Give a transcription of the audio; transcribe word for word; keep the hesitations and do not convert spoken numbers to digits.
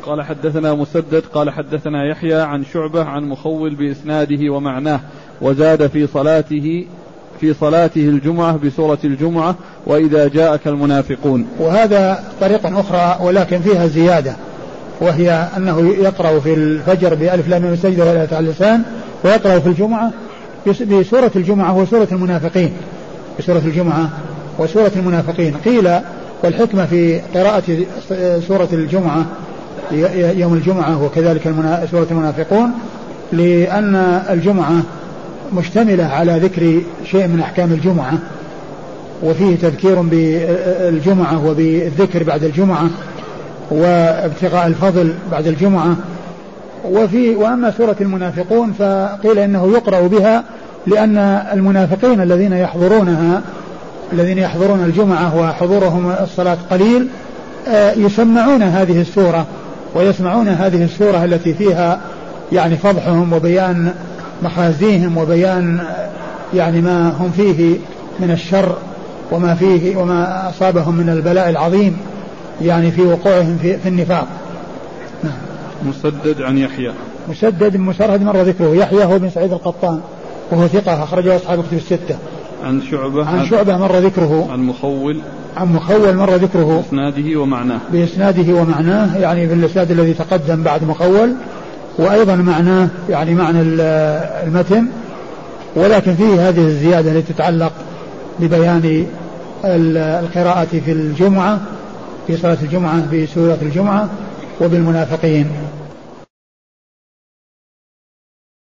قال حدثنا مسدد قال حدثنا يحيى عن شعبة عن مخول بإسناده ومعناه، وزاد في صلاته في صلاته الجمعة بسورة الجمعة وإذا جاءك المنافقون. وهذا طريقة أخرى ولكن فيها زيادة، وهي أنه يقرأ في الفجر بألف لام ميم السجدة ولا على اللسان، ويقرأ في الجمعة بسورة الجمعة وسورة المنافقين، بسورة الجمعة وسورة المنافقين. قيل والحكمة في قراءة سورة الجمعة يوم الجمعة وكذلك سورة المنافقون لأن الجمعة مشتملة على ذكر شيء من أحكام الجمعة، وفيه تذكير بالجمعة وبالذكر بعد الجمعة وابتغاء الفضل بعد الجمعة. وفي وأما سورة المنافقون فقيل إنه يقرأ بها لأن المنافقين الذين يحضرونها الذين يحضرون الجمعة وحضورهم الصلاة قليل يسمعون هذه السورة ويسمعون هذه السورة التي فيها يعني فضحهم وبيان مخازيهم وبيان يعني ما هم فيه من الشر وما فيه وما أصابهم من البلاء العظيم يعني في وقوعهم في, في النفاق. مسدد عن يحيى مسدد مسرهد مر ذكره. يحيى هو بن سعيد القطان وهو ثقة أخرجه أصحاب كتب الستة. عن شعبة عن شعبة مر ذكره. عن مخول عن مخول مر ذكره بإسناده ومعناه بإسناده ومعناه يعني بالإسناد الذي تقدم بعد مخول، وأيضا معناه يعني معنى المتن، ولكن فيه هذه الزيادة التي تتعلق ببيان القراءة في الجمعة في صلاة الجمعة بسورة الجمعة وبالمنافقين.